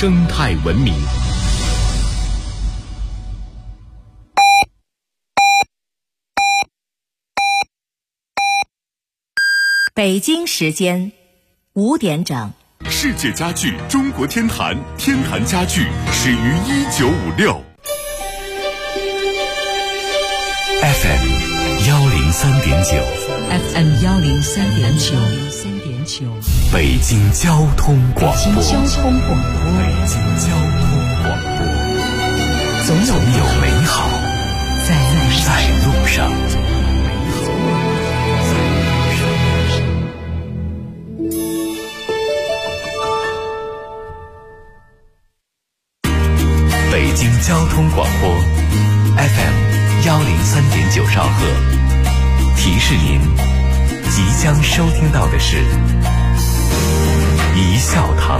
生态文明。 北京时间5点整。 世界家具中国天坛，天坛家具始于1956。FM 103.9 FM 103.9， 北京交通广播。 北京交通广播，总有美好在路上。 北京交通广播 FM 103.9兆赫，提示您即将收听到的是一笑堂。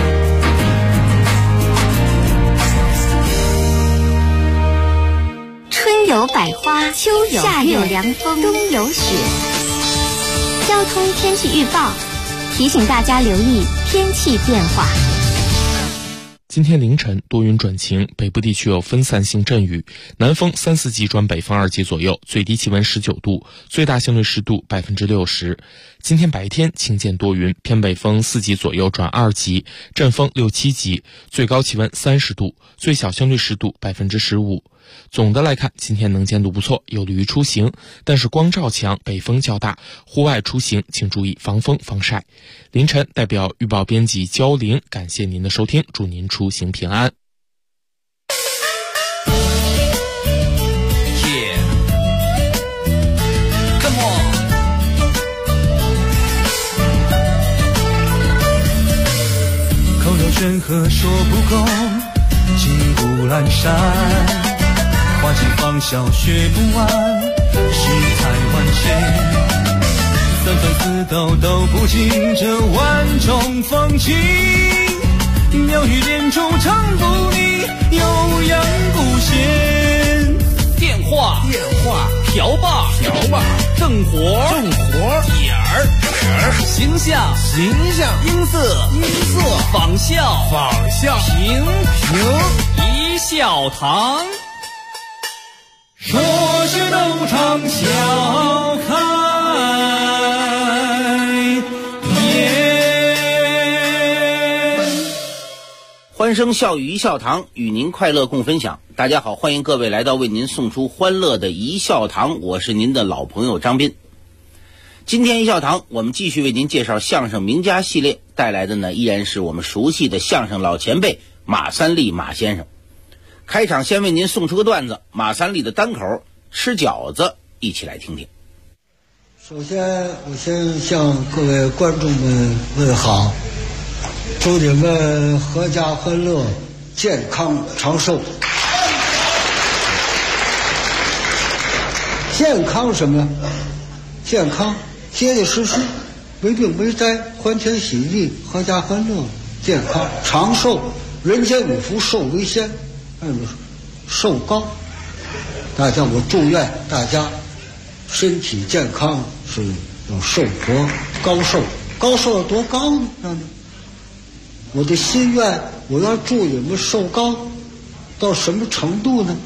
春有百花，秋有夏有凉风，冬有雪。交通天气预报提醒大家留意天气变化。 今天凌晨多云转晴，北部地区有分散性阵雨，南风3、4级转北风2级左右，最低气温19度，最大相对湿度60%。今天白天晴间多云，偏北风4级左右转2级，阵风6、7级，最高气温30度，最小相对湿度15%。总的来看，今天能见度不错，有利于出行，但是光照强，北风较大，户外出行请注意防风防晒。凌晨代表预报编辑焦玲感谢您的收听，祝您出行平安。 口有悬河说不够，金谷阑珊。花季芳笑学不完，世态万千，三分四斗都不尽这万种风情。妙语连珠唱不腻，悠扬不歇。电话瓢把正活点儿形象音色仿效评一笑堂。说是斗场笑开颜， 欢声笑语一笑堂，与您快乐共分享。大家好，欢迎各位来到为您送出欢乐的一笑堂，我是您的老朋友张斌。今天一笑堂我们继续为您介绍相声名家系列，带来的呢依然是我们熟悉的相声老前辈马三立马先生。开场先为您送出个段子，马三立的单口吃饺子，一起来听听。 首先我先向各位观众们问好，祝你们阖家欢乐，健康长寿。健康什么呀？健康结结实实，没病没灾，欢天喜地，阖家欢乐，健康长寿，人间五福寿为先，寿高。大家我祝愿大家身体健康，是要寿活高寿。高寿有多高呢？我的心愿，我要祝你们寿高到什么程度呢？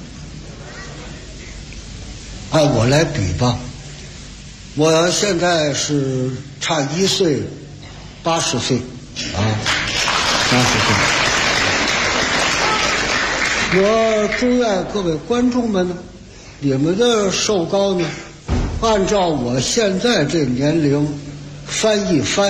按我来比吧，我现在是差1岁80岁啊，80岁。我祝愿各位观众们呢，你们的寿高呢，按照我现在这年龄翻一翻。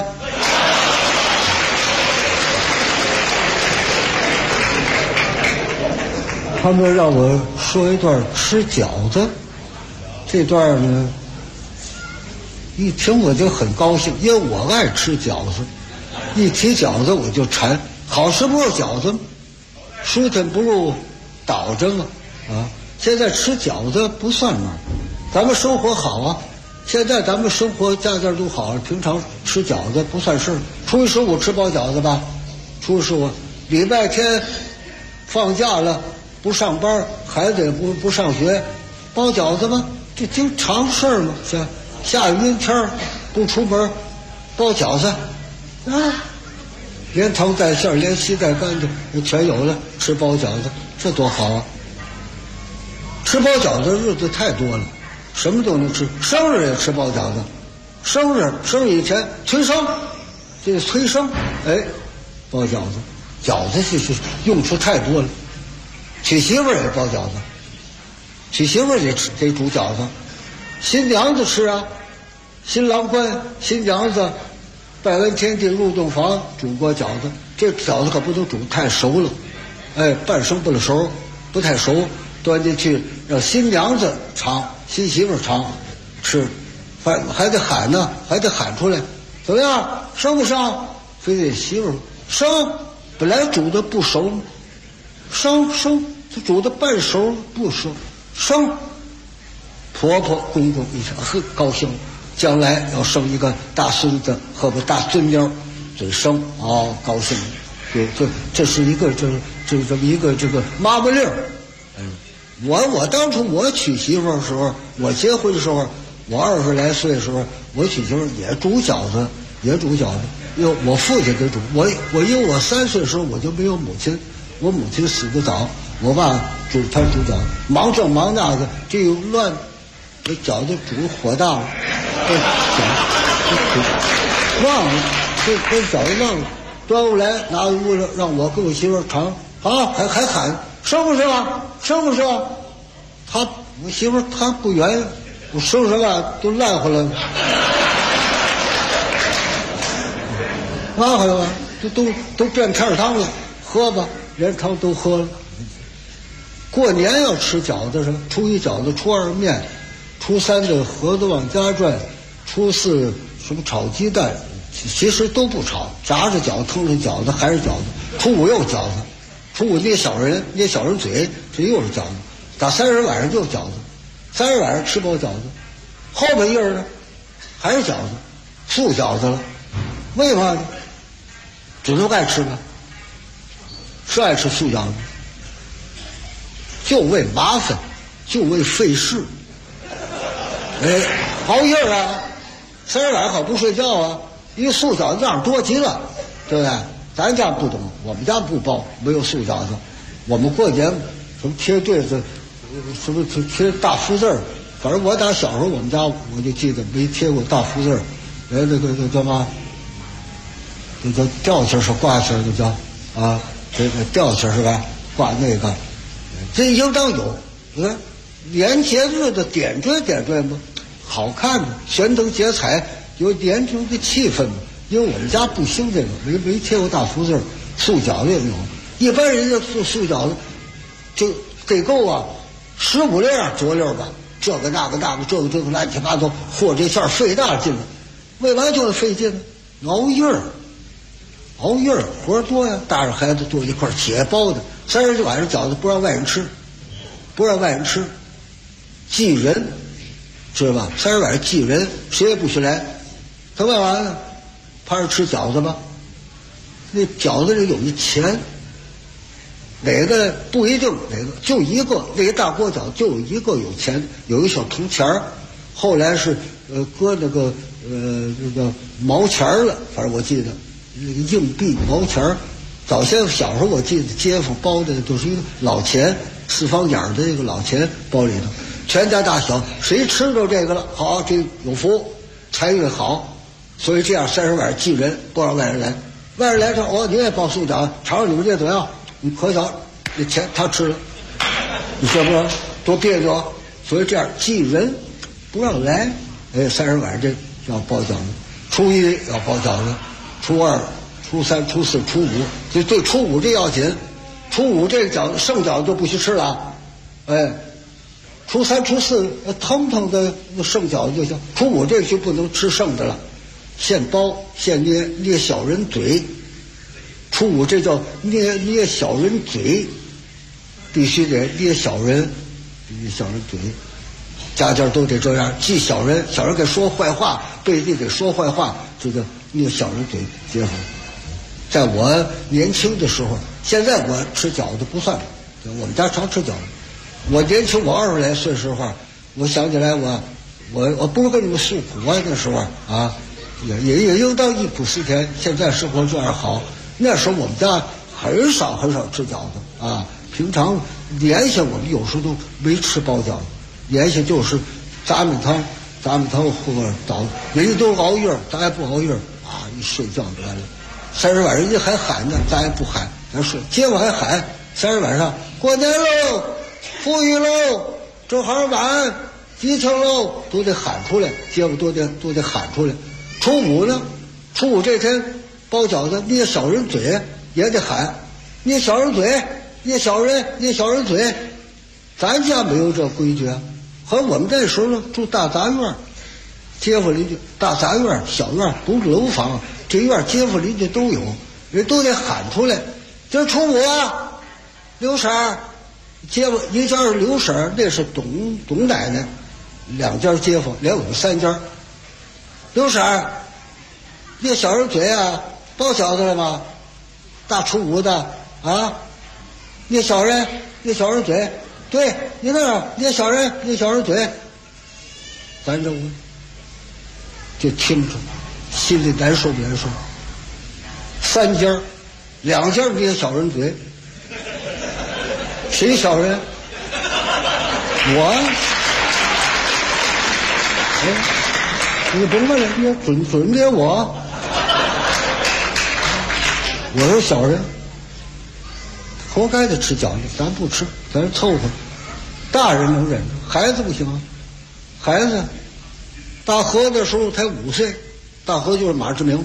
他们让我说一段吃饺子，这段呢一听我就很高兴，因为我爱吃饺子，一提饺子我就馋。好吃不如饺子，舒坦不如倒着嘛啊！现在吃饺子不算嘛，咱们生活好啊，现在咱们生活家家都好，平常吃饺子不算事儿。初一十五吃包饺子吧，初一十五，礼拜天放假了不上班，孩子也不上学，包饺子吗？这就常事儿嘛，是吧？下雨阴天不出门，包饺子啊， 连汤带馅连稀带干的全有了，吃包饺子这多好啊！吃包饺子日子太多了，什么都能吃，生日也吃包饺子，生日以前催生，这催生，包饺子，饺子是用处太多了。娶媳妇也包饺子，娶媳妇得煮饺子，新娘子吃啊，新郎官新娘子拜完天地入洞房煮过饺子，这饺子可不能煮太熟了，半生不了熟，不太熟，端进去让新娘子尝，新媳妇尝吃，还得喊呢，还得喊出来，怎么样，生不生？非得媳妇生，本来煮的不熟，生，他煮的半熟不熟，生，婆婆公公一想，呵，高兴，将来要生一个大孙子和个大孙妞，准生高兴，这是一个这么一个这个妈妈令。我当初我娶媳妇的时候，我结婚的时候，我20来岁的时候，我娶媳妇也煮饺子，因为我父亲给煮，我因为我3岁的时候我就没有母亲，我母亲死得早，我爸他煮饺子，忙这忙那个，这又乱，这饺子煮火大了，忘了，这饺子忘了，端过来拿屋了，让我跟我媳妇尝，还喊生不生啊？生不生？我媳妇她不愿意，我生什么都烂回来了，烂回来了，都变片汤了，喝吧，连汤都喝了。过年要吃饺子什么？初一饺子，初2面，初3的盒子往家转，初4什么炒鸡蛋，其实都不炒，炸着饺子，腾着饺子还是饺子。初5又饺子，初5捏小人嘴，这又是饺子。打30晚上就饺子，30晚上吃包饺子，后半夜呢还是饺子，素饺子了。为嘛呢？只能爱吃吧，是爱吃素饺子，就为麻烦，就为费事。熬夜啊，30晚上好不睡觉啊，因为素饺子量多极了，对不对？咱家不懂，我们家不包，没有素饺子。我们过年什么贴对子，什么贴大福字儿，反正我打小时候我们家我就记得没贴过大福字儿，那个叫嘛？那叫吊旗是挂旗，那叫这个吊旗是吧？挂那个，这应当有。你看，年节日的点缀嘛，好看嘛，悬灯结彩，有年中的气氛嘛。因为我们家不兴这个，没贴过大福字，素饺子也没有。一般人家素饺子就得够啊，15粒着溜吧，这个那个这个乱七八糟，和这馅费大劲了。为嘛就是费劲呢？熬夜活多呀，大人孩子坐一块且包的，30晚上饺子不让外人吃，忌人，知道吧？30晚上忌人，谁也不许来。他干嘛呢？怕是吃饺子吧？那饺子里有一钱，哪个不一定，哪个就一个，那个大锅饺子就有一个有钱，有一小铜钱儿，后来是搁那个毛钱儿了，反正我记得那个硬币毛钱儿。早先小时候我记得街坊包的都是一个老钱，4方眼的那个老钱包里头，全家大小谁吃着这个了，好，这有福，财运好。所以这样30晚上忌人，不让外人来。外人来说，你也包素饺子，尝尝你们这怎么样？你可小，这钱他吃了，你说不说？多别扭。所以这样忌人，不让来。30晚上这要包饺子，初1要包饺子，初2、初3、初4、初5，就对初5这要紧。初5这饺子剩饺子就不许吃了，初3、初4腾的剩饺子就行。初5这就不能吃剩的了。现包现捏小人嘴，初5这叫捏小人嘴，必须得捏小人嘴，家家都得这样，记小人给说坏话，背地给说坏话，这个捏小人嘴结婚。在我年轻的时候，现在我吃饺子不算，我们家常吃饺子。我年轻，我20来岁的时候，我想起来我不是跟你们诉苦啊，那时候啊。也应当忆苦思甜，现在生活这样好， 那时候我们家很少吃饺子啊，平常年下我们有时候都没吃包饺子，年下就是杂米汤喝早，人家都熬夜，咱也不熬夜啊，一睡觉就完了。30晚人家还喊呢，咱也不喊，咱睡。街坊还喊30晚上过年喽，富裕喽，正好晚，吉庆喽，都得喊出来，街坊都得喊出来。初5呢，初5这天包饺子，捏小人嘴也得喊，捏小人嘴，捏小人嘴。咱家没有这规矩啊。和我们这时候呢，住大杂院，街坊邻居大杂院小院不是楼房，这院街坊邻居都有，人都得喊出来。今儿初5啊，刘婶儿，街坊一家是刘婶儿，那是董奶奶，2家街坊，连我们3家。刘婶儿，捏小人嘴啊，包饺子了吗？大初5的啊，捏小人嘴。对，你那儿捏小人嘴，咱这就听着，心里难受不难受？3家，2家捏小人嘴，谁小人？我，你甭问了，你准捏我，我是小人。活该的吃饺子，咱不吃，咱凑合。大人能忍着，孩子不行啊。孩子大河的时候才5岁，大河就是马志明。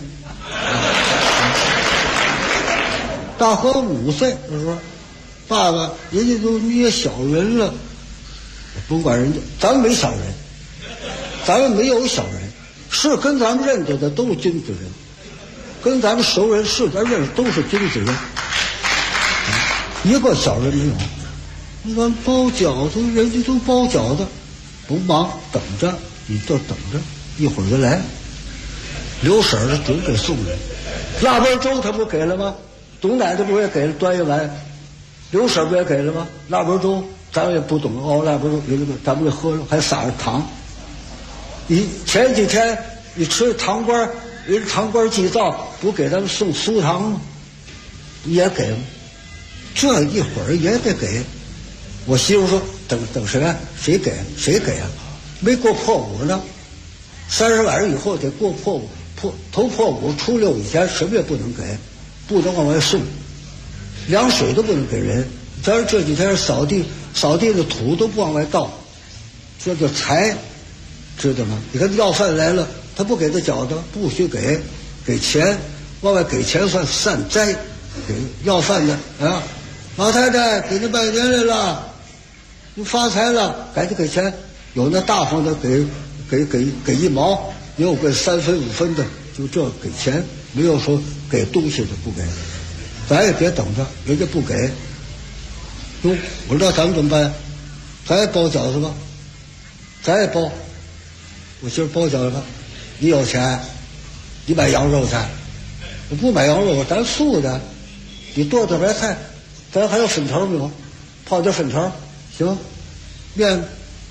大河5岁的时候，爸爸人家都捏小人了，甭管人家，咱们没小人，咱们没有小人，是跟咱们认得的都是君子人，跟咱们熟人是咱认识都是君子人。一个小人没有，你看包饺子，人家都包饺子，不忙，等着，你就等着，一会儿就来。刘婶儿准给送人，腊八粥他不给了吗？董奶奶不也给了，端一碗。刘婶儿不也给了吗？腊八粥咱也不懂熬腊八粥，咱们这喝还撒着糖。你前几天你吃糖瓜，人糖瓜祭灶不给咱们送酥糖吗？也给了。这一会儿也得给。我媳妇说等谁啊？谁给啊？没过破5呢，30晚上以后得过破5，头破5初6以前什么也不能给，不能往外送，凉水都不能给人。咱这几天扫地的土都不往外倒，这叫财，知道吗？你看要饭来了，他不给他饺子，不许给钱，往外给钱算散灾。给要饭的啊，老太太给您拜年来了，您发财了，赶紧给钱。有那大方的给1毛，也有给3分5分的，就这给钱，没有说给东西的不给。咱也别等着人家不给。哟，我知道咱们怎么办？咱也包饺子吧，咱也包。我今儿包饺子吧，你有钱，你买羊肉去。我不买羊肉，咱素的。你剁点白菜，咱还有粉条没有？泡点粉条，行。面，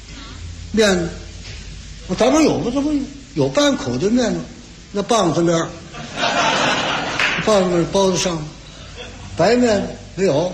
咱们有吗？这不有半口的面吗？那棒子面，包子上，白面没有。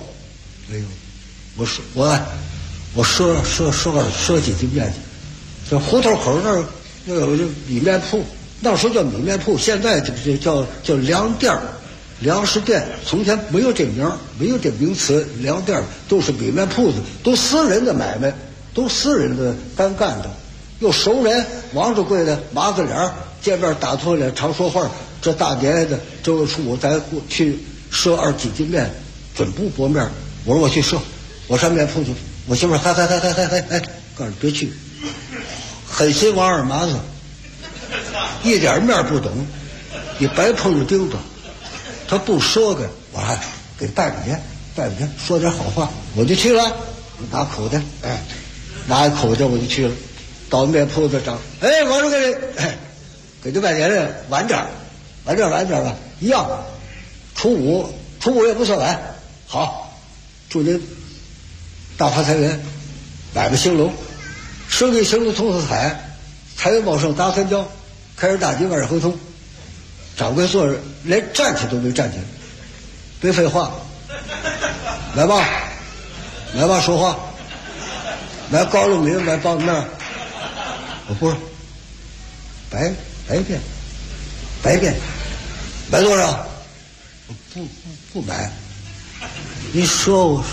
我赊几斤面去。这胡同口那儿有米面铺，那时候叫米面铺，现在这叫粮店。粮食店从前没有这名，没有这名词，粮店都是米面铺子，都私人的买卖，都私人的单干的。又熟人，王掌柜的麻子脸，见面打脱脸，常说话。这大年的正月初5，咱去赊几斤面，准不薄面。我说我去赊，我上面铺去。我媳妇儿嗨，告诉你别去，狠心王二麻子，一点面不懂，你白碰着钉子。他不说给我还给拜个年，说点好话，我就去了。拿口袋，拿一口袋我就去了，到面铺子上，我说给这拜年的晚点吧，一样。初五也不算晚，好，祝您大发财源，买个兴隆，生意兴隆，通四海，财源茂盛，大三交，开市大吉，万事亨通。掌柜坐着连站起都没站起来， 别废话，来吧，来吧，说话，来高粱米，来棒子面。我不是，白变，买多少？不买。你赊我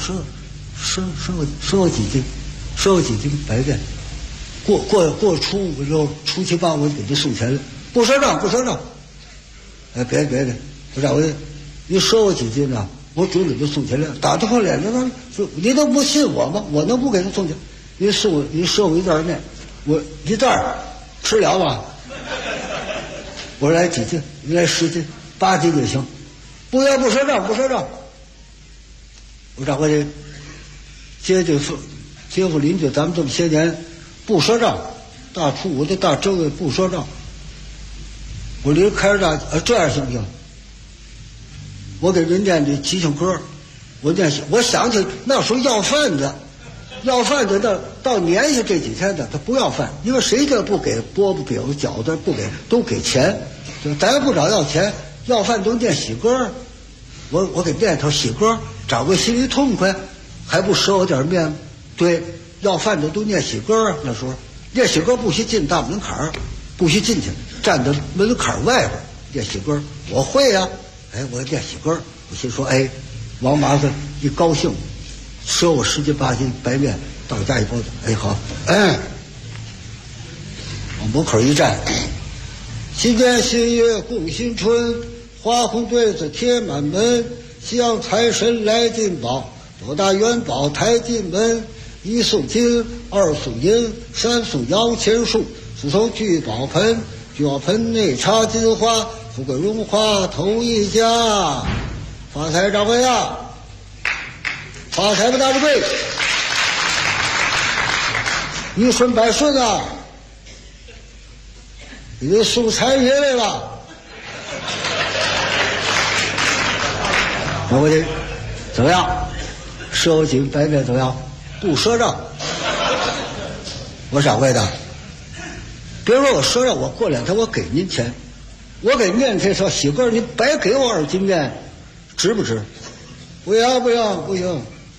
几斤白变。过初5之后，初7、8我给你送钱了，不赊账。哎，别，不是你赊我几斤啊？我准给你送钱了。打电话来了，你都不信我吗？我能不给他送钱？你赊我一袋面，我一袋吃了吧？我来几斤？你来10斤、8斤就行。不赊账。我掌柜的，街坊邻居，咱们这么些年不赊账，大初5的大正月不赊账。我离开着大，这样行不行？我给人念的吉祥歌，我想起那时候要饭的到年下这几天的他不要饭，因为谁家不给饽饽饼饺子不给都给钱，咱不找要钱，要饭都念喜歌。我给念头喜歌，掌柜心里痛快，还不赊我点面？对，要饭的都念喜歌啊。那时候念喜歌不许进大门槛，不许进去，站在门槛外边念喜歌。我会呀，我念喜歌。我心说，王麻子一高兴，赊我10斤8斤白面，到家一包子。好，往门口一站，新年新月共新春，花红对子贴满门，向财神来进宝，多大元宝抬进门。1送金，2送银，3送摇钱树，4送聚宝盆，聚宝盆内插金花，富贵荣华头一家。发财掌柜呀，发财不大富贵，一顺百顺啊！你送财爷来了。掌柜的，怎么样？赊我几白面怎么样？不赊账。我掌柜的，别说我赊账，我过2天我给您钱，我给面这条喜歌，您白给我2斤面，值不值？不要，不行。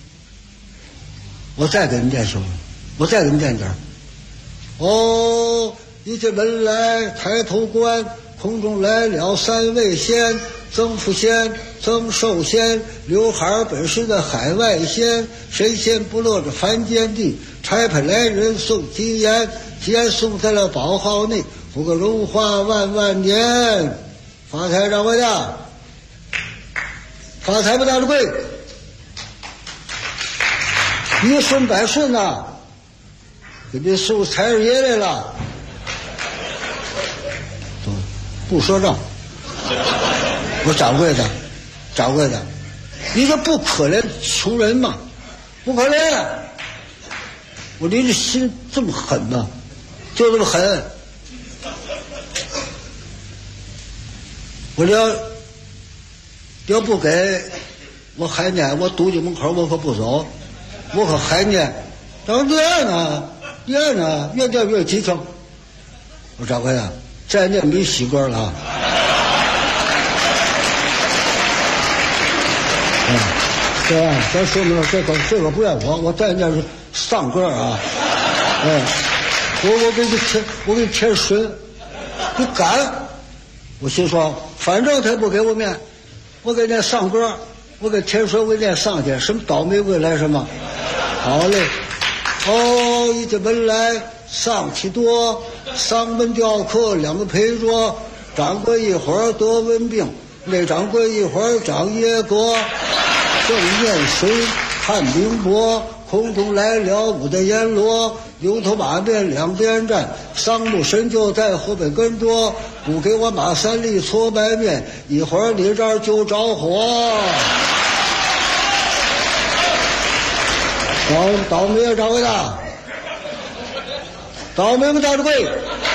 我再给您念行吗？我再给您念点。一进门来抬头观，空中来了3位仙，曾福仙、曾寿仙，刘海本是的海外仙，神仙不乐着凡间地，差派来人送金言，金言送在了宝号内，富贵荣华万年。发财掌柜的，发财不大的贵，一顺百顺呐，给你送财神爷来了。不赊账。我掌柜的，你这不可怜穷人吗？不可怜。我您这心这么狠吗？就这么狠。我要不给，我还念，我堵进门口我可不走，我可还念。当念呢，越念越激情。我掌柜的，再念没喜歌了啊。对啊，咱说明了这个不怨我再念是丧歌啊。我给你添水，你敢？我心说，反正他不给我面，我给念丧歌，我给添水，我给念丧去，什么倒霉未来什么？好嘞。一进门来丧气多，丧门雕刻2个陪着，掌柜一会儿得文病，那掌柜一会儿长野果。正面水看明波，空中来了5的阎罗，牛头马面2边站，丧木神就在后边跟着，不给我马3粒搓白面，一会儿你这儿就着火。倒霉啊，掌柜的，倒霉不大的贵，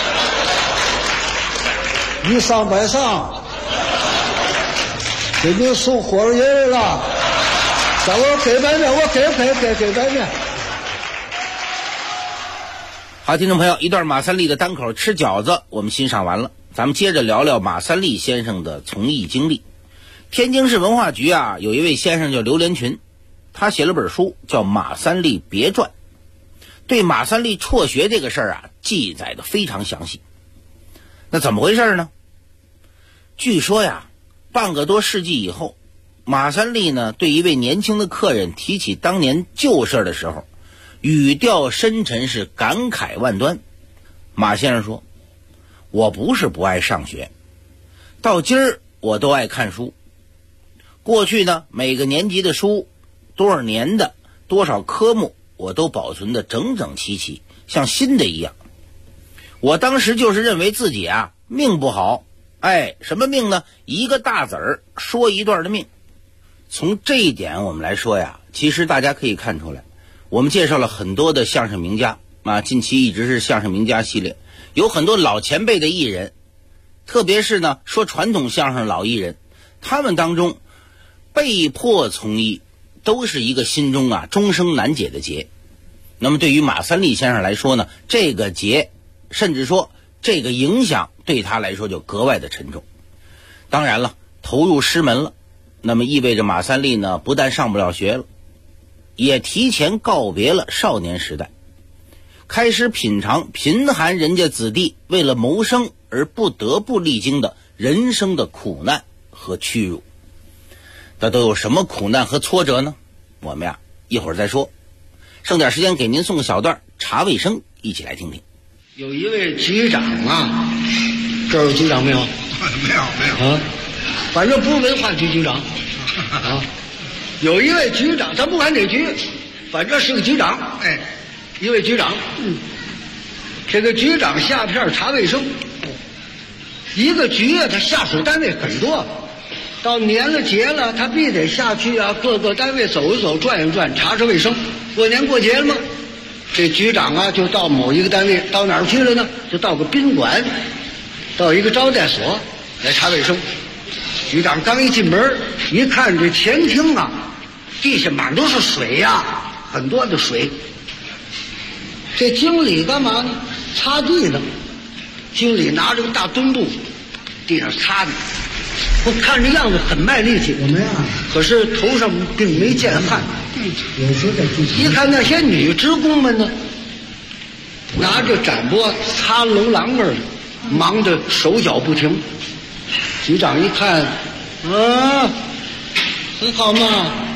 一丧百丧，给你送火儿爷来了。我给白面，我给白面。 好，听众朋友，一段马三立的单口吃饺子我们欣赏完了，咱们接着聊聊马三立先生的从艺经历。 天津市文化局啊，有一位先生叫刘连群，他写了本书叫《马三立别传》，对马三立辍学这个事儿啊，记载的非常详细。那怎么回事呢？据说呀，半个多世纪以后，马三立呢对一位年轻的客人提起当年旧事的时候，语调深沉，是感慨万端。马先生说，我不是不爱上学，到今儿我都爱看书。过去呢，每个年级的书，多少年的多少科目，我都保存得整整齐齐，像新的一样。我当时就是认为自己啊命不好，什么命呢？一个大子儿说一段的命。从这一点我们来说呀，其实大家可以看出来，我们介绍了很多的相声名家啊，近期一直是相声名家系列，有很多老前辈的艺人，特别是呢说传统相声老艺人，他们当中被迫从医都是一个心中啊终生难解的结。那么对于马三立先生来说呢，这个结甚至说这个影响对他来说就格外的沉重。当然了，投入师门了，那么意味着马三立呢不但上不了学了，也提前告别了少年时代，开始品尝贫寒人家子弟为了谋生而不得不历经的人生的苦难和屈辱。那都有什么苦难和挫折呢？我们呀一会儿再说，剩点时间给您送个小段茶卫生，一起来听听。 有一位局长啊，这儿有局长没有？ 没有啊，反正不是文化局局长啊。有一位局长，咱不管哪局，反正是个局长。一位局长，这个局长下片查卫生。一个局啊，他下属单位很多，到年了节了，他必得下去啊，各个单位走一走，转一转，查查卫生。过年过节了吗？这局长啊，就到某一个单位，到哪儿去了呢？就到个宾馆，到一个招待所来查卫生。局长刚一进门，一看这前厅啊，地下满都是水呀，很多的水。这经理干嘛呢？擦地呢。经理拿着个大墩布，地上擦呢。我看这样子很卖力气， 怎么样？ 可是头上并没见汗。 有时候在一看那些女职工们呢，拿着展钵擦楼廊那儿，忙得手脚不停。局长一看，很好嘛，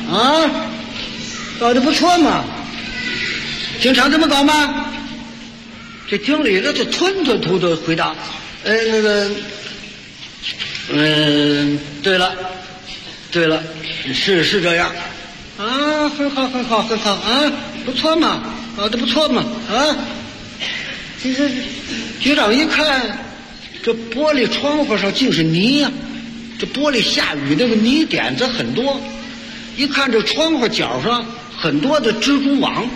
搞得不错嘛，经常这么搞吗？这经理呢就吞吞吐吐回答，对了，是这样。很好啊，不错嘛，搞得不错嘛啊！其实局长一看，这玻璃窗户上尽是泥呀，这玻璃下雨那个泥点子很多，一看这窗户角上很多的蜘蛛网。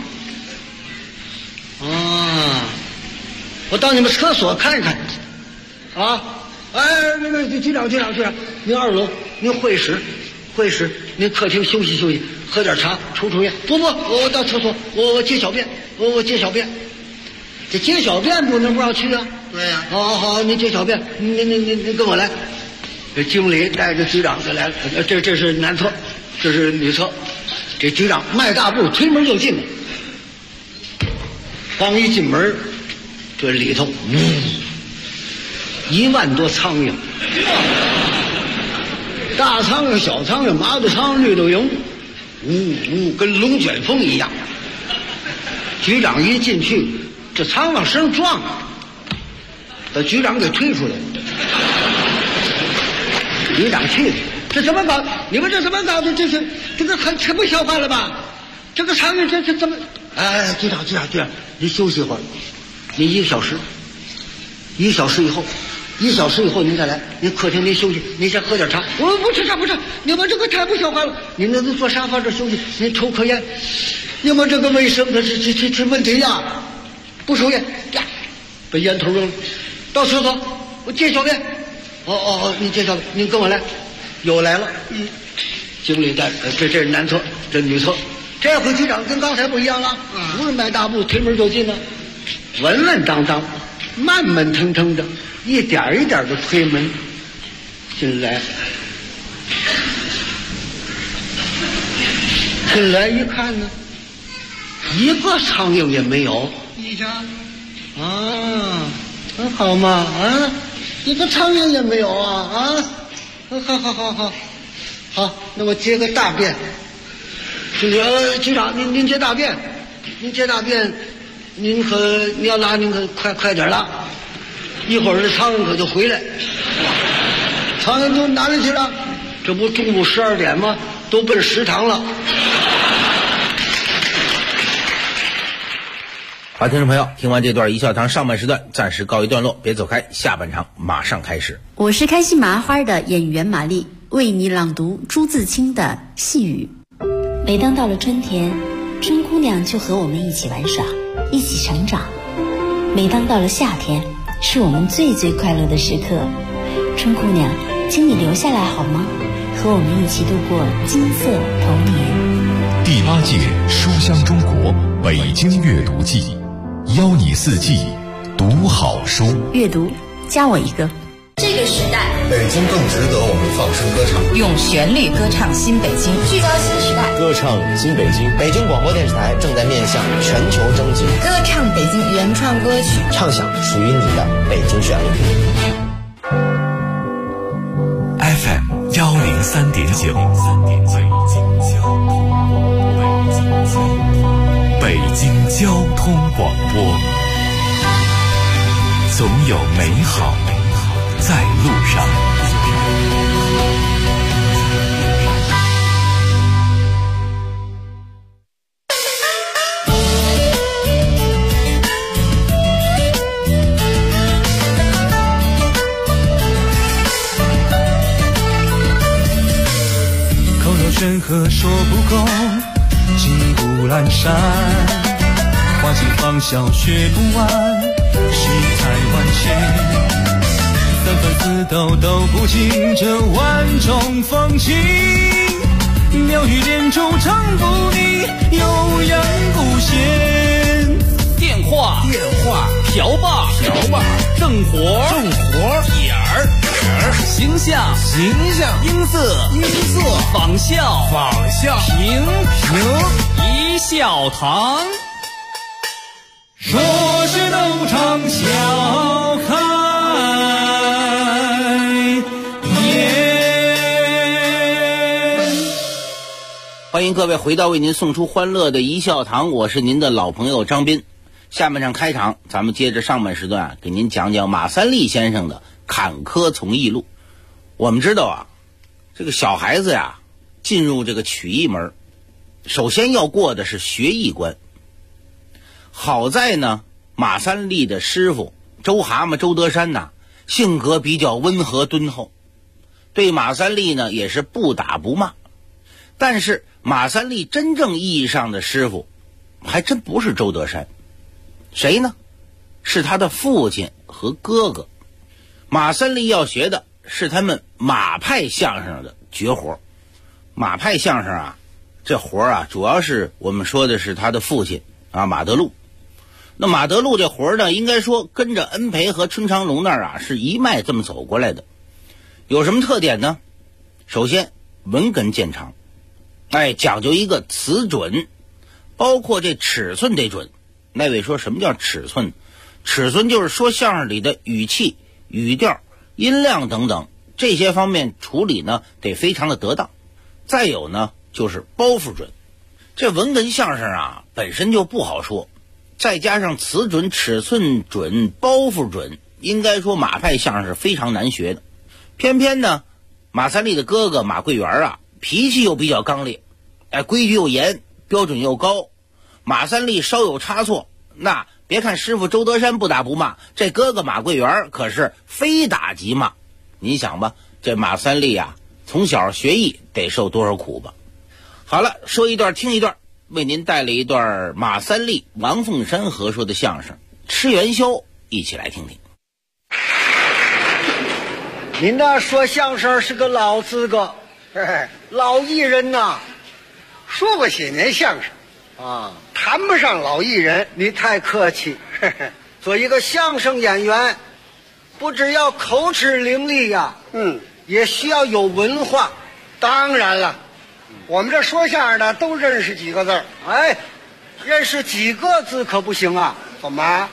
我到你们厕所看一看啊！那个局长，您2楼，您会议室，您客厅休息，喝点茶，抽烟。不，我到厕所，我接小便，我接小便。这接小便不能不让去啊。 对呀。 好，您接小便，您跟我来。这经理带着局长就来了，这是男厕，这是女厕。这局长迈大步推门就进了。刚一进门，这里头1万多苍蝇，大苍蝇、小苍蝇、麻子苍蝇、绿豆蝇，跟龙卷风一样。局长一进去，这苍往身上撞，把局长给推出来了。局长气的，这怎么搞？你们这怎么搞的？这个很不像话了吧？这个苍蝇这怎么？局长，您休息一会儿，您1个小时，1个小时以后您再来，您客厅您休息，您先喝点茶。我不吃茶，你们这个太不像话了。您那坐沙发这休息，您抽颗烟，你们这个卫生的是问题呀！不抽烟呀，把烟头扔了。到厕所，我接小便。你接小便，您跟我来。又来了，经理带，这是男厕，这女厕。这回局长跟刚才不一样了，不是迈大步推门就进了，稳稳当当，慢慢腾腾的，一点一点的推门进来。 进来一看呢，一个苍蝇也没有。 你瞧， 啊，很好嘛，啊，一个苍蝇也没有啊，啊，好，那我接个大便。局长，您接大便，您要拉您可快点拉，一会儿这苍蝇可就回来，苍蝇就哪里去了？这不中午12点吗？都奔食堂了。 好，听众朋友，听完这段一笑堂上半时段暂时告一段落，别走开，下半场马上开始。 我是开心麻花的演员玛丽，为你朗读朱自清的细雨。每当到了春天，春姑娘就和我们一起玩耍，一起成长。每当到了夏天，是我们最快乐的时刻。春姑娘，请你留下来好吗？和我们一起度过金色童年。 第8届书香中国北京阅读季，邀你四季读好书。 阅读，加我一个。 这个时代， 北京更值得我们放声歌唱， 用旋律歌唱新北京，聚焦新时代， 歌唱新北京。北京广播电视台正在面向全球征集， 歌唱北京原创歌曲， 唱响属于你的北京旋律。 FM 103.9，北京交通广播，总有美好在路上。 口若悬河说不够，金谷阑珊，花季芳香学不完，世态万千。三番四斗都不尽这万种风情，妙语连珠唱不腻，悠扬不闲。 电话瓢把正活点儿形象音色仿效评一笑堂。 说是斗场笑开颜。 欢迎各位回到为您送出欢乐的一笑堂，我是您的老朋友张斌。下半场开场，咱们接着上半时段给您讲讲马三立先生的坎坷从艺路。我们知道啊，这个小孩子呀，进入这个曲艺门，首先要过的是学艺关。好在呢，马三立的师傅周蛤蟆周德山呐，性格比较温和敦厚，对马三立呢也是不打不骂。但是马三立真正意义上的师傅还真不是周德山，谁呢？是他的父亲和哥哥。马三立要学的是他们马派相声的绝活。马派相声啊，这活啊，主要是我们说的是他的父亲啊，马德禄。那马德禄这活呢，应该说跟着恩培和春长龙那儿啊，是一脉这么走过来的。有什么特点呢？首先文哏见长，讲究一个词准，包括这尺寸得准。那位说什么叫尺寸？尺寸就是说相声里的语气、语调、音量等等这些方面处理呢，得非常的得当。再有呢，就是包袱准。这文哏相声啊，本身就不好说，再加上词准、尺寸准、包袱准，应该说马派相声是非常难学的。偏偏呢，马三立的哥哥马桂元啊，脾气又比较刚烈，规矩又严，标准又高。马三立稍有差错，那别看师傅周德山不打不骂，这哥哥马桂元可是非打即骂。你想吧，这马三立啊，从小学艺得受多少苦吧。好了，说一段听一段，为您带来一段马三立、王凤山合说的相声《吃元宵》，一起来听听。 您那说相声是个老资格，老艺人呐，说过些年相声啊，谈不上老艺人，你太客气。做一个相声演员，不只要口齿伶俐呀，也需要有文化。当然了， 我们这说相声的都认识几个字儿。 哎，认识几个字可不行啊！ 怎么？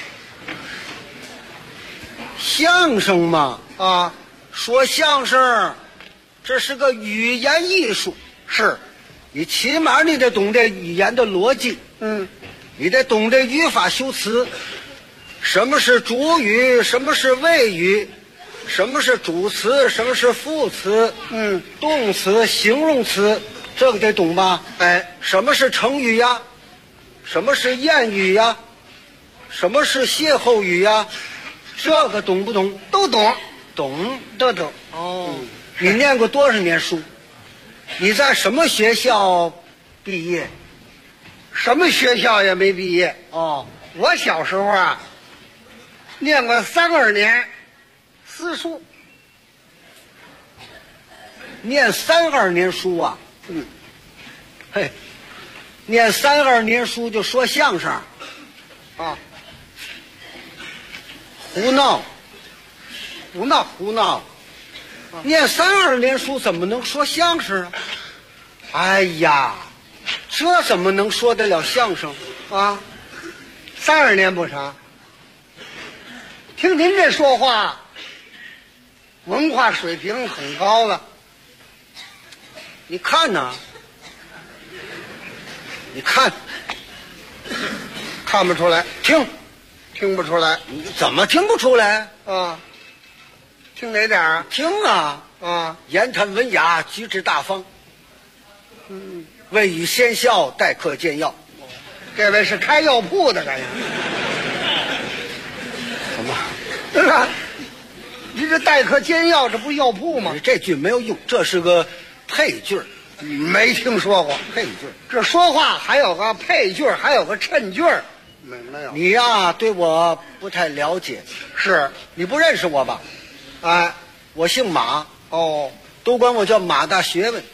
相声嘛， 啊， 说相声，这是个语言艺术。 是， 你起码你得懂这语言的逻辑，你得懂这语法修辞，什么是主语，什么是谓语，什么是主词，什么是副词，动词、形容词，这个得懂吧？ 哎， 什么是成语呀？什么是谚语呀？什么是歇后语呀？这个懂不懂？ 都懂， 都懂。哦，你念过多少年书？你在什么学校毕业？ 什么学校也没毕业。 哦， 我小时候啊，念过32年私塾。 念32年书啊？嘿，念32年书就说相声啊？ 胡闹！ 胡闹！ 念32年书怎么能说相声啊？哎呀，这怎么能说得了相声啊？30年不成？听您这说话，文化水平很高了。 你看呐，你看不出来，听不出来。 你怎么听不出来啊？听哪点啊？ 听啊，言谈文雅，举止大方，未雨先笑，待客煎药。 这位是开药铺的，感觉。 怎么？ 对吧？你这待客煎药，这不是药铺吗？ 这句没有用，这是个配句儿。 没听说过配句儿。 这说话还有个配句儿，还有个衬句儿。没有。 你呀，对我不太了解。 是你不认识我吧？ 哎， 我姓马。 哦， 都管我叫马大学问。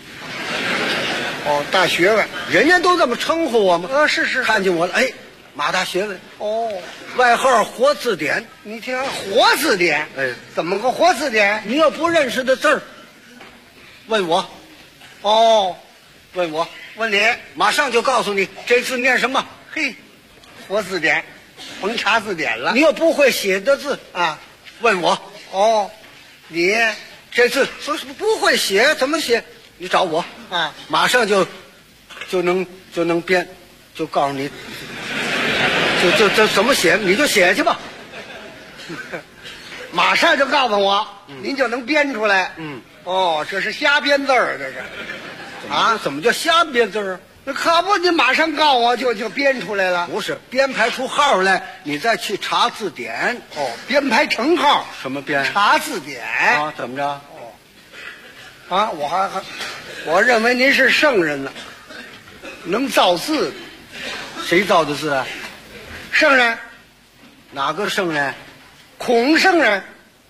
哦，大学问， 人家都这么称呼我吗？ 是。 看见我了，哎，马大学问。 哦， 外号活字典。 你听，活字典。 哎， 怎么个活字典？ 你要不认识的字儿，问我。 哦， 问我， 问你， 马上就告诉你这字念什么。 嘿，活字典，甭查字典了。 你要不会写的字啊， 问我。 哦，你这字说是不会写，怎么写？你找我啊， 马上就能编，就告诉你，就怎么写，你就写去吧。 马上就告诉我，您就能编出来。哦，这是瞎编字儿，这是。 啊，怎么叫瞎编字儿？ 那可不，你马上告我就编出来了。 不是，编排出号来，你再去查字典。 哦，编排成号。 什么编？ 查字典。 啊，怎么着？ 哦，啊，我认为您是圣人呢，能造字。 谁造的字啊？ 圣人。 哪个圣人？ 孔圣人。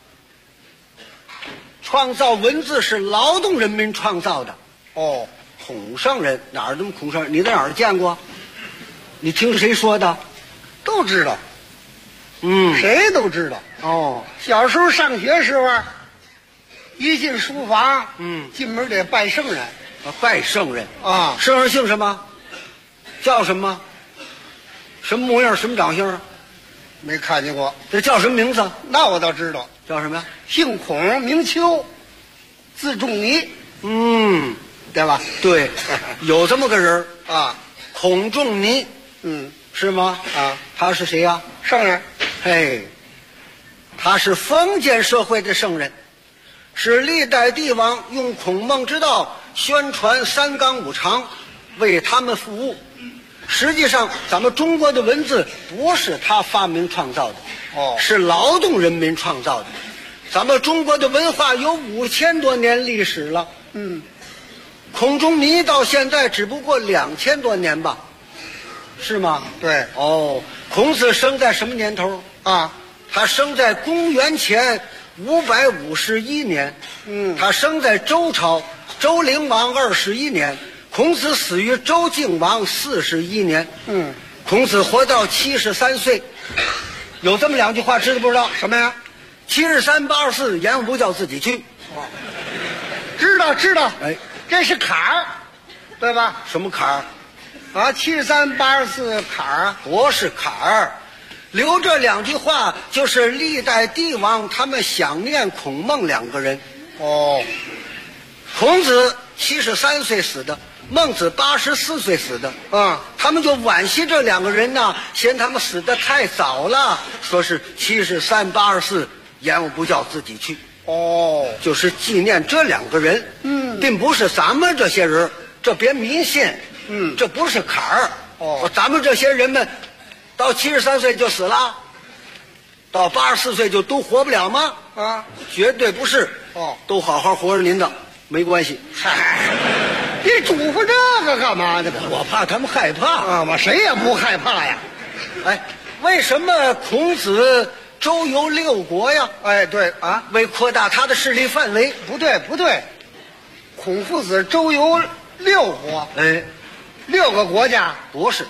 创造文字是劳动人民创造的。 哦， 孔圣人哪儿这么孔圣人？你在哪儿见过？你听谁说的？ 都知道。谁都知道。 哦， 小时候上学时候，一进书房，进门得拜圣人。 拜圣人啊， 圣人姓什么？叫什么？什么模样？什么长相？ 没看见过。 这叫什么名字？ 那我倒知道。 叫什么呀？ 姓孔，名丘，字仲尼。对吧？ 对，有这么个人啊， 孔仲尼。是吗？ 啊， 他是谁呀？ 圣人。 嘿，他是封建社会的圣人，是历代帝王用孔孟之道宣传三纲五常，为他们服务。实际上，咱们中国的文字不是他发明创造的，是劳动人民创造的。咱们中国的文化有5000多年历史了。孔仲尼到现在只不过2000多年吧，是吗？ 对。 哦，孔子生在什么年头啊？ 他生在公元前551年。他生在周朝，周灵王21年。孔子死于周敬王41年。孔子活到73岁。有这么2句话，知道不知道？ 什么呀 ？7日3，8日4，言不叫自己去。 知道。 哎， 这是坎儿，对吧？ 什么坎儿？ 啊，73、84坎儿不是坎儿。留这2句话，就是历代帝王他们想念孔孟2个人。 哦， 孔子73岁死的，孟子84岁死的。他们就惋惜这2个人呢，嫌他们死得太早了，说是73、84，言我不叫自己去。 哦， 就是纪念这2个人。并不是咱们这些人，这别迷信。这不是坎儿。 哦， 咱们这些人们到73岁就死了，到84岁就都活不了吗？ 啊， 绝对不是。 哦， 都好好活着您的，没关系。 嗨，你嘱咐这个干嘛呢？ 我怕他们害怕啊，我谁也不害怕呀。 哎，为什么孔子周游6国呀？ 哎，对啊， 为扩大他的势力范围。 不对，孔夫子周游6国。 哎 ，6个国家不是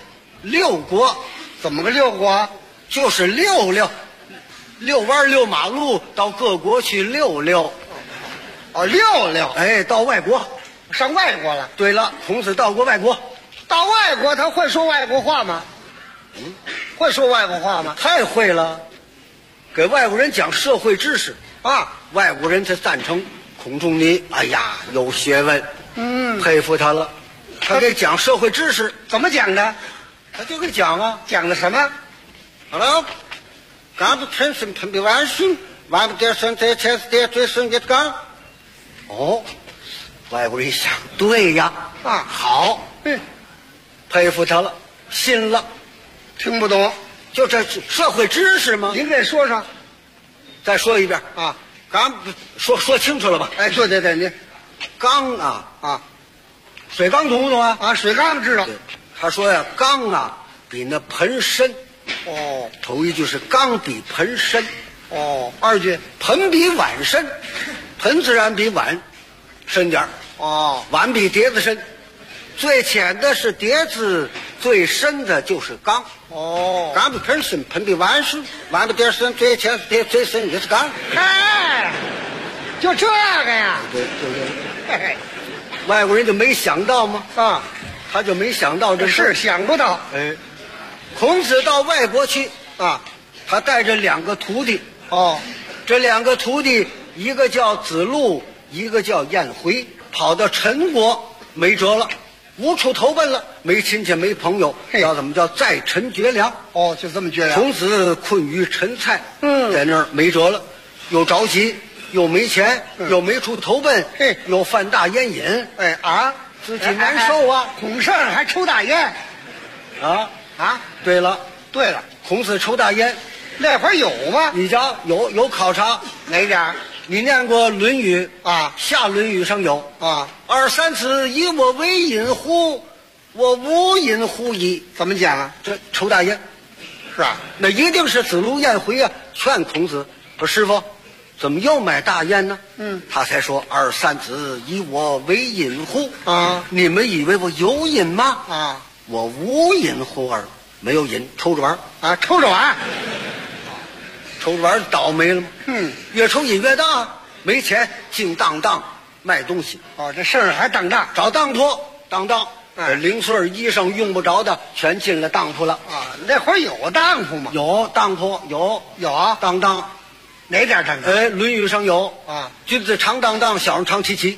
6国。 怎么个6国？ 就是溜弯溜马路，到各国去溜。 哦，溜。 哎，到外国， 上外国了。 对了，孔子到过外国。 到外国他会说外国话吗？会说外国话吗？ 太会了，给外国人讲社会知识啊， 外国人才赞成孔仲尼。哎呀，有学问，佩服他了。他给讲社会知识， 怎么讲的？ 他就给讲啊， 讲的什么？ 好了，刚不天生喷比万顺，万不得生在前世的最深的刚。哦，外国人一想，对呀， 啊， 好，佩服他了，信了。 听不懂， 就这社会知识吗？ 您给说说， 再说一遍啊！ 刚说清楚了吧？ 哎，对，您缸啊，水缸懂不懂啊？ 啊，水缸知道。 他说呀，缸啊比那盆深。 哦， 头一句是缸比盆深。 哦，二句盆比碗深，盆自然比碗深点儿。 哦， 碗比碟子深，最浅的是碟子，最深的就是缸。 哦， 缸比盆深，盆比碗深，碗比碟深，最浅是碟，最深就是缸。 哎，就这个呀？ 对，就这个。外国人就没想到吗？ 啊， 他就没想到这是想不到。 哎，孔子到外国去啊，他带着2个徒弟。 哦， 这2个徒弟，一个叫子路，一个叫颜回，跑到陈国没辙了，无处投奔了，没亲戚没朋友，叫怎么叫在陈绝粮？ 哦，就这么绝粮。 孔子困于陈蔡，在那儿没辙了，又着急，又没钱，又没处投奔，又犯大烟瘾，自己难受啊。 孔圣还抽大烟， 对了，孔子抽大烟。 那会儿有吗？ 你家有考察哪点？ 你念过《论语》 啊？ 下《论语》上有啊。 二三子以我为饮乎？我无饮乎矣。 怎么讲啊？ 这抽大烟， 是啊， 那一定是子路、颜回啊，劝孔子说：“师傅，怎么又买大烟呢？”他才说：“二三子以我为饮乎？ 啊， 你们以为我有瘾吗？ 啊， 我无饮乎耳，没有瘾，抽着玩啊，抽着玩。” 抽着玩倒霉了吗？越抽瘾越大，没钱净当卖东西。 哦，这事儿还当找当铺当。零碎衣裳用不着的全进了当铺了啊！那会儿有当铺吗？ 有当铺，有啊， 当哪点当？ 《论语》上有啊， 君子常当，小人常戚戚。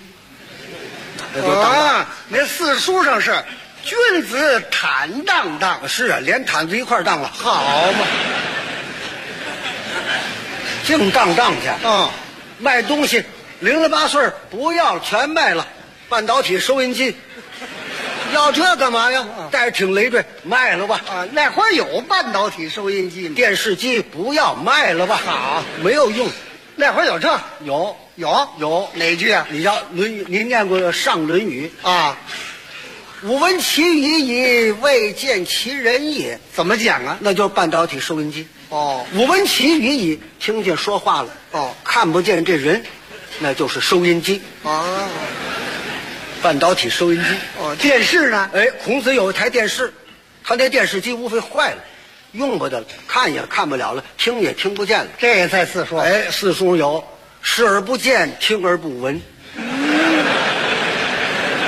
那四书上是君子坦荡。 是啊，连毯子一块当了， 好嘛。 净当去卖东西，0了8岁不要全卖了，半导体收音机要这干嘛呀？带着挺累赘，卖了吧。 那会儿有半导体收音机吗？ 电视机不要卖了吧。 好， 没有用。 那会儿有这有哪句啊？ 你叫《论语》，您念过上《论语》 啊？ 吾闻其语矣，未见其人也。 怎么讲啊？ 那就是半导体收音机。 吾闻其语矣，听见说话了。看不见这人，那就是收音机。半导体收音机。 电视呢？ 孔子有一台电视，他那电视机无非坏了，用不得了，看也看不了了，听也听不见了。 这也在四书。 四书有视而不见，听而不闻。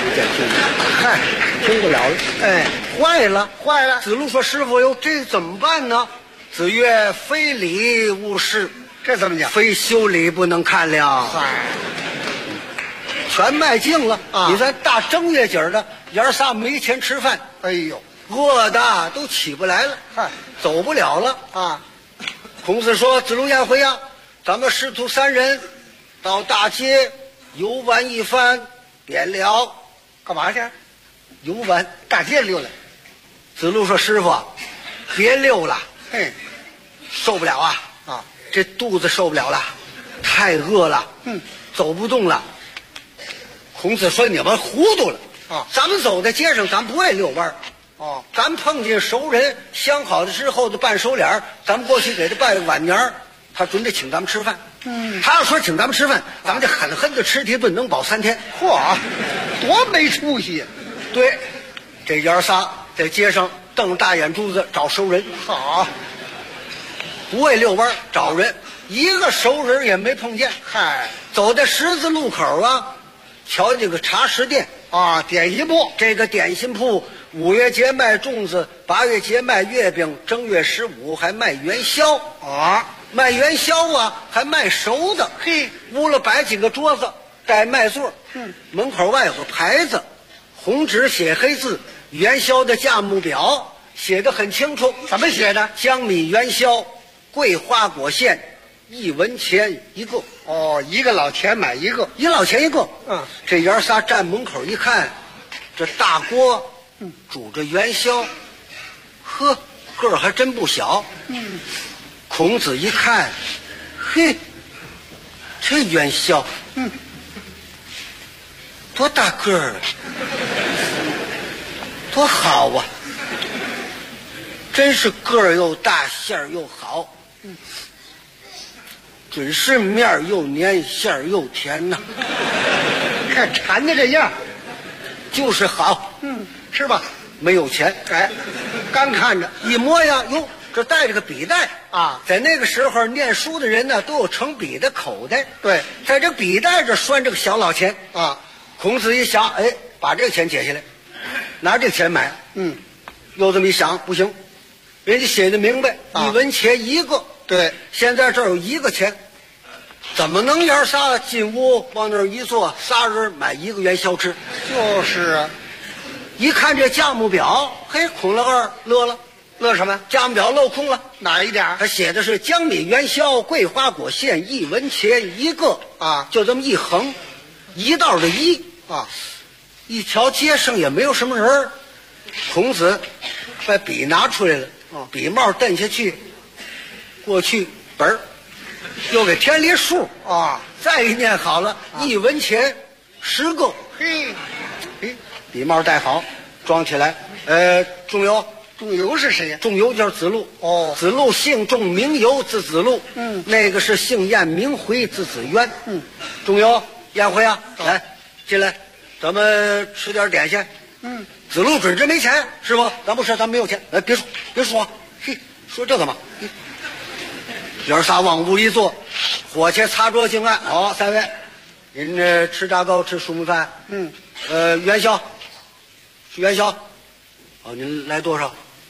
嗨，听不了了。哎，坏了，坏了！子路说：“师傅哟，这怎么办呢？”子曰：“非礼勿视。”这怎么讲？非修理不能看了。嗨，全卖净了啊！你咱大正月节的，爷儿仨没钱吃饭，哎呦，饿的都起不来了，嗨，走不了了啊！孔子说：“子路、颜回呀，咱们师徒三人到大街游玩一番，便了。”干嘛去？游玩，大街溜了。子路说：“师傅，别溜了，嘿，受不了啊！啊，这肚子受不了了，太饿了，走不动了。”孔子说：“你们糊涂了啊！咱们走在街上，咱不爱遛弯儿。哦，咱碰见熟人，相好的之后的办熟脸，咱们过去给他拜个晚年，他准得请咱们吃饭。他要说请咱们吃饭，咱们就狠狠的吃一顿，能饱3天。嚯，多没出息呀！对，这爷儿仨在街上瞪大眼珠子找熟人，好，不为遛弯找人，一个熟人也没碰见。嗨，走在十字路口啊，瞧这个茶食店啊，点心铺。这个点心铺5月节卖粽子，8月节卖月饼，正月15还卖元宵啊。卖元宵啊，还卖熟的。嘿，屋了摆几个桌子，带麦座。门口外有个牌子，红纸写黑字，元宵的价目表写得很清楚。怎么写的？江米元宵，桂花果馅，1文钱一个。哦，一个老钱买一个，1老钱一个。这爷儿仨站门口一看，这大锅煮着元宵，呵，个儿还真不小。孔子一看，嘿，这元宵，多大个儿啊，多好啊！真是个儿又大，馅儿又好，准是面儿又黏，馅儿又甜呐。看馋的这样，就是好。吃吧。没有钱，哎，刚看着一摸呀，哟。这带着个笔袋啊，在那个时候念书的人呢，都有盛笔的口袋。对，在这笔袋这拴着个小老钱啊。孔子一想，哎，把这个钱解下来，拿这个钱买。又这么一想，不行，人家写的明白，1文钱一个。对，现在这儿有1个钱，怎么能爷儿仨进屋往那儿一坐，3人买1个元宵吃？就是啊。一看这价目表，嘿，孔老二乐了。乐什么？价目表镂空了，哪一点？他写的是江米元宵桂花果馅1文钱一个啊，就这么一横，一道的一啊。一条街上也没有什么人，孔子把笔拿出来了，笔帽蹬下去，过去本儿又给添了数啊，再一念好了，1文钱10个。嘿，笔帽戴好，装起来。仲由。仲由是谁呀？仲由叫子路。哦，子路姓仲，名由，字子路。那个是姓晏，名回，字子渊。仲由、晏回啊，来进来，咱们吃点点心。子路准真没钱，师傅，咱不吃，咱没有钱。哎，别说，嘿，说这干嘛？爷儿仨往屋一坐，伙计擦桌敬案。好，3位，您这吃炸糕，吃熟米饭。元宵，是元宵。哦，您来多少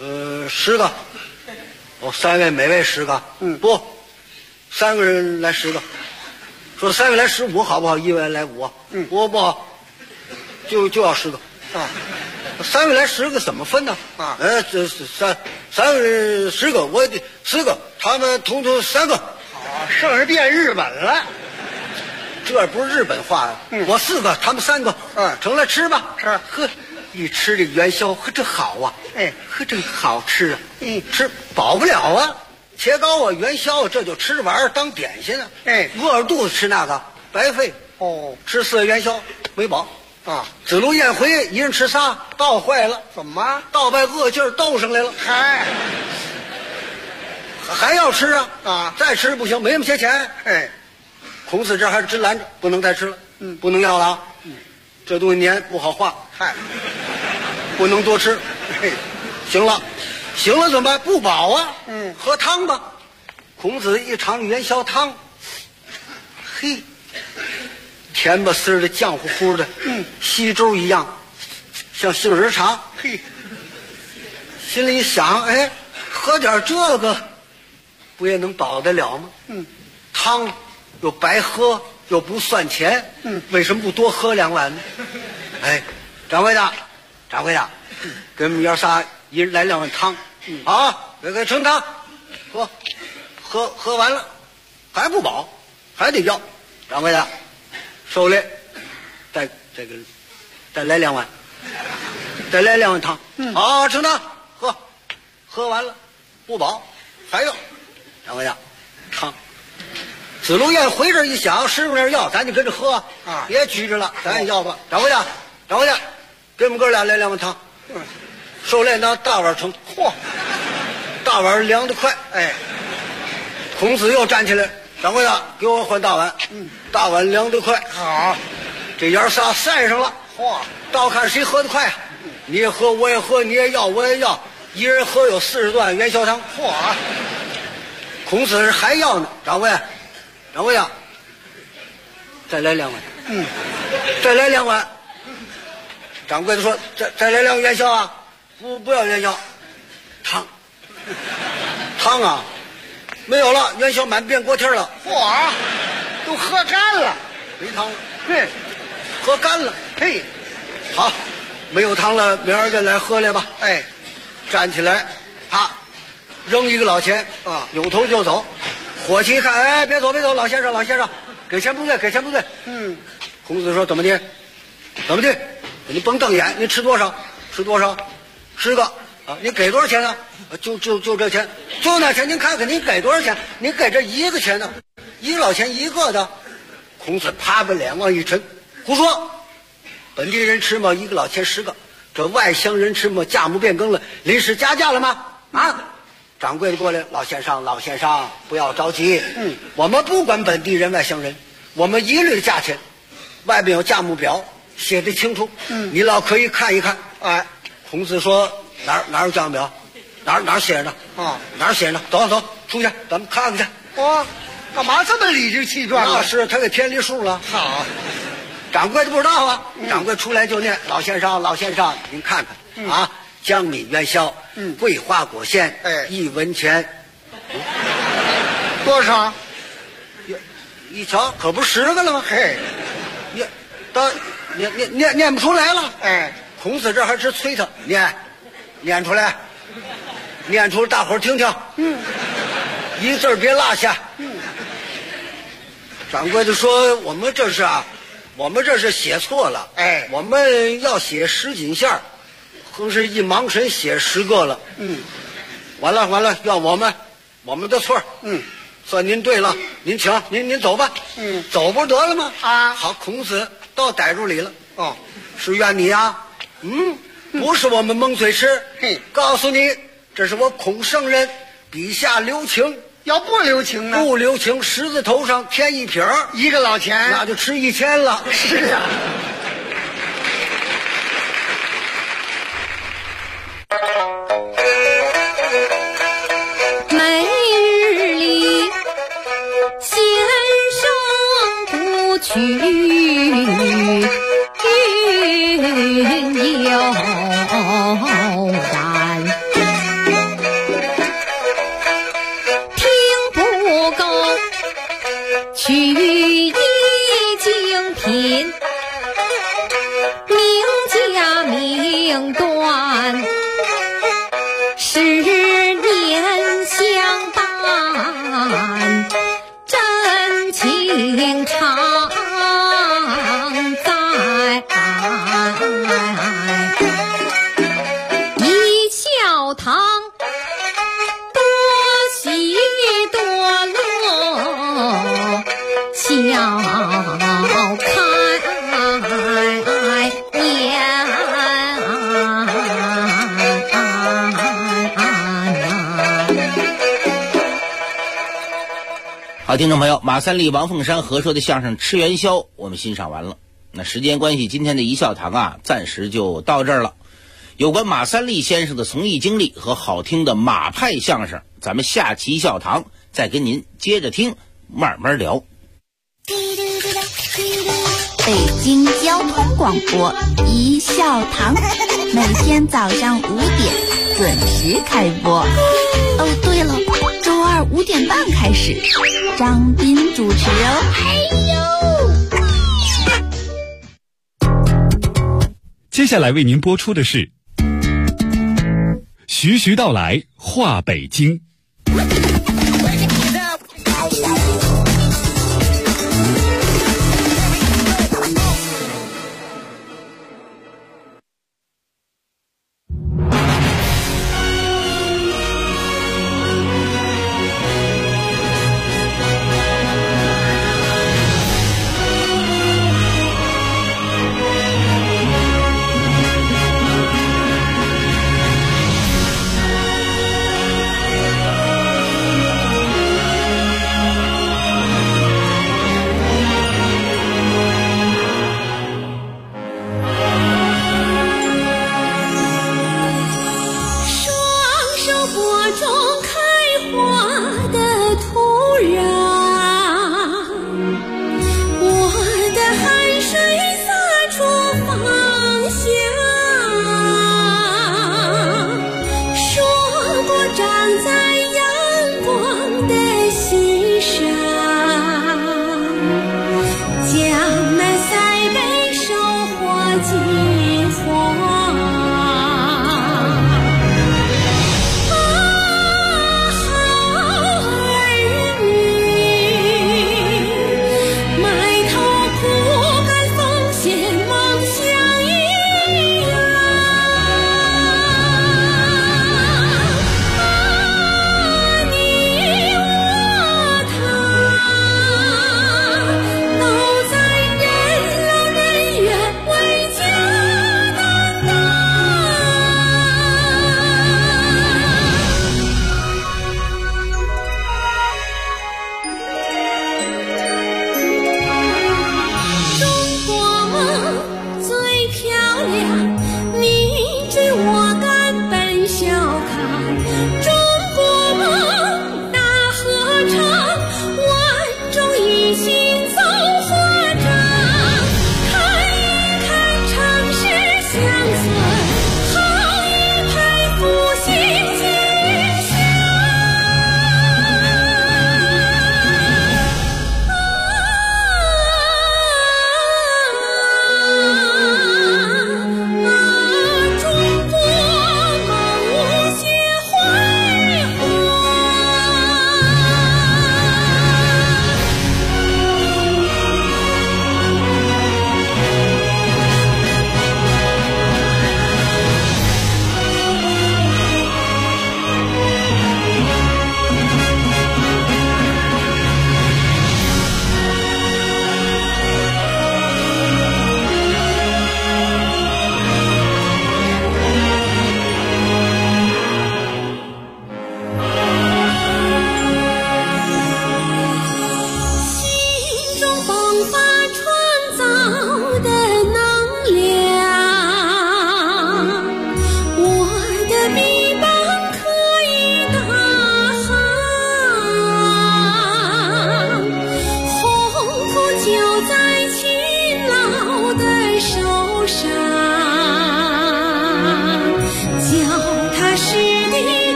？10个。哦，3位每位10个。不，3个人来10个。说3位来15好不好？1位来5。不好，就要10个啊。3位来10个怎么分呢？啊，这三位10个，我得10个，他们统3个。啊，剩下变日本了。这不是日本话呀。我4个，他们3个。成了，吃吧。吃。呵。一吃这元宵，呵，这好啊！哎，呵，这好吃啊！吃饱不了啊，切糕啊，元宵啊，这就吃玩儿当点心啊！哎，饿着肚子吃那个白费哦。吃4个元宵没饱啊！子路、晏回一人吃仨，倒坏了。怎么？倒把饿劲儿斗上来了。嗨，还要吃啊？啊，再吃不行，没那么些钱。哎，孔子这还是真拦着，不能再吃了。不能要了啊！这东西黏不好化。嗨，不能多吃。嘿，行了怎么办？不饱啊。喝汤吧。孔子一尝元宵汤，嘿，甜甜不丝的，浆糊糊的，稀粥一样，像杏仁茶。嘿，心里想，哎，喝点这个，不也能饱得了吗？汤又白喝，又不算钱，为什么不多喝2碗呢？哎，掌柜的，给我们爷仨一人来2碗汤，好，给盛汤，喝完了还不饱，还得要，掌柜的，受累，再来2碗，再来2碗汤，好，盛汤，喝完了不饱，还要，掌柜的，汤。子路宴回这一想，师傅那儿要，咱就跟着喝啊，别拘着了，咱也要吧。掌柜的，给我们哥俩来2碗汤，受累拿大碗盛，大碗凉得快。哎，孔子又站起来，掌柜的，给我换大碗，大碗凉得快。好，这爷仨赛上了，倒看谁喝得快啊！你也喝，我也喝，你也要，我也要，一人喝有40多碗元宵汤。孔子还要呢，掌柜的，再来2碗，再来2碗。掌柜的说：“再来2碗元宵啊？不要元宵，汤啊，没有了，元宵满遍锅贴了。 都喝干了， 没汤了，喝干了。嘿，好，没有汤了，明儿再来喝来吧。哎，站起来，扔1个老钱啊，扭头就走。伙计一看，哎，别走，老先生，给钱不对。孔子说：怎么的？你甭瞪眼，你吃多少？10个啊！你给多少钱呢？就这钱，就那钱。您看看，您给多少钱？您给这1个钱呢？1个老钱1个的。孔子啪把脸往一沉，胡说！本地人吃嘛，1个老钱10个，这外乡人吃嘛，价目变更了，临时加价了吗？掌柜的过来，老先生，不要着急，我们不管本地人、外乡人，我们一律价钱，外边有价目表，写得清楚，你老可以看一看。哎，孔子说哪有价目表？哪写着呢？哪写着呢？走出去，咱们看看去。 干嘛这么理直气壮啊？ 那是他给偏离数了。 好， 掌柜的不知道啊。掌柜出来就念：老先生，您看看啊，江米元宵，桂花果馅，1文钱。 多少？ 一瞧，可不10个了吗？嘿，念不出来了。哎，孔子这还是催他念出来，大伙儿听听。一字别落下。掌柜的说：我们这是写错了。哎，我们要写10斤馅儿，可是一忙神写10个了。完了，要我们的错。算您对了，您请，您走吧。走不得了吗？好，孔子倒逮住理了。是怨你啊？不是我们蒙嘴吃。告诉你，这是我孔圣人笔下留情。 要不留情呢？ 不留情，十字头上添1撇 ，1个老钱， 那就吃1000了。 是啊。 每日里先生不去云游然，听不够取一精品，名家名断10年相伴，真情常在。一笑堂多喜多乐，笑开颜。 好，听众朋友，马三立、王凤山合说的相声《吃元宵》我们欣赏完了。那时间关系，今天的一笑堂啊，暂时就到这儿了。有关马三立先生的从艺经历和好听的马派相声，咱们下期一笑堂再跟您接着听，慢慢聊。 北京交通广播一笑堂，每天早上5点准时开播。哦，对了，周二5点半开始，张斌主持哦。 接下来为您播出的是徐徐道来话北京。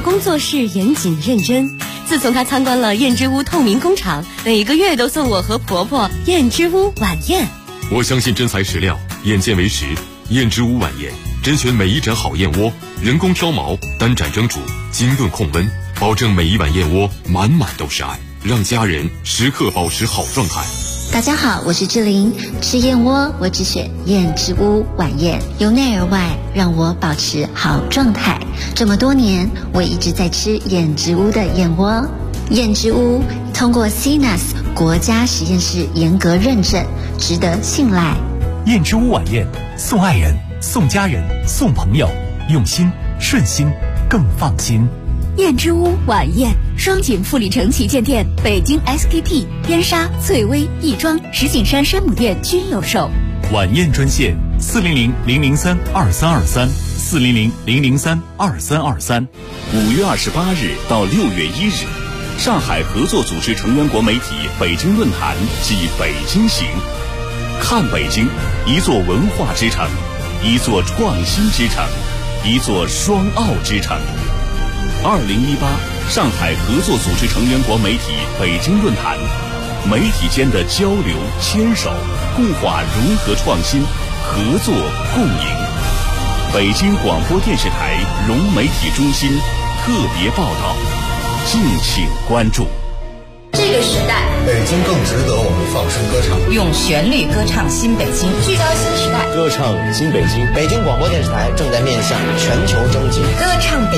工作室严谨认真。自从她参观了燕之屋透明工厂，每个月都送我和婆婆燕之屋晚宴。 我相信真材实料，眼见为实。燕之屋晚宴甄选每一盏好燕窝，人工挑毛，单盏蒸煮，精炖控温，保证每一碗燕窝满满都是爱，让家人时刻保持好状态。 大家好，我是志玲。吃燕窝我只选燕之屋晚宴，由内而外让我保持好状态。这么多年，我一直在吃燕之屋的燕窝。燕之屋通过 CNAS 国家实验室严格认证，值得信赖。 燕之屋晚宴，送爱人，送家人，送朋友，用心顺心更放心。 燕之屋晚宴，双井富力城旗舰店、北京 SKP、燕莎、翠微、亦庄、石景山山姆店均有售。 晚宴专线400-003-2323，400-003-2323。 5月28日到6月1日，上海合作组织成员国媒体北京论坛暨北京行。看北京，一座文化之城，一座创新之城，一座双奥之城。2018上海合作组织成员国媒体北京论坛，媒体间的交流、牵手、固化、融合、创新、合作、共赢。北京广播电视台融媒体中心特别报道，敬请关注。 这个时代， 北京更值得我们放声歌唱， 用旋律歌唱新北京，聚焦新时代， 歌唱新北京。北京广播电视台正在面向全球征集歌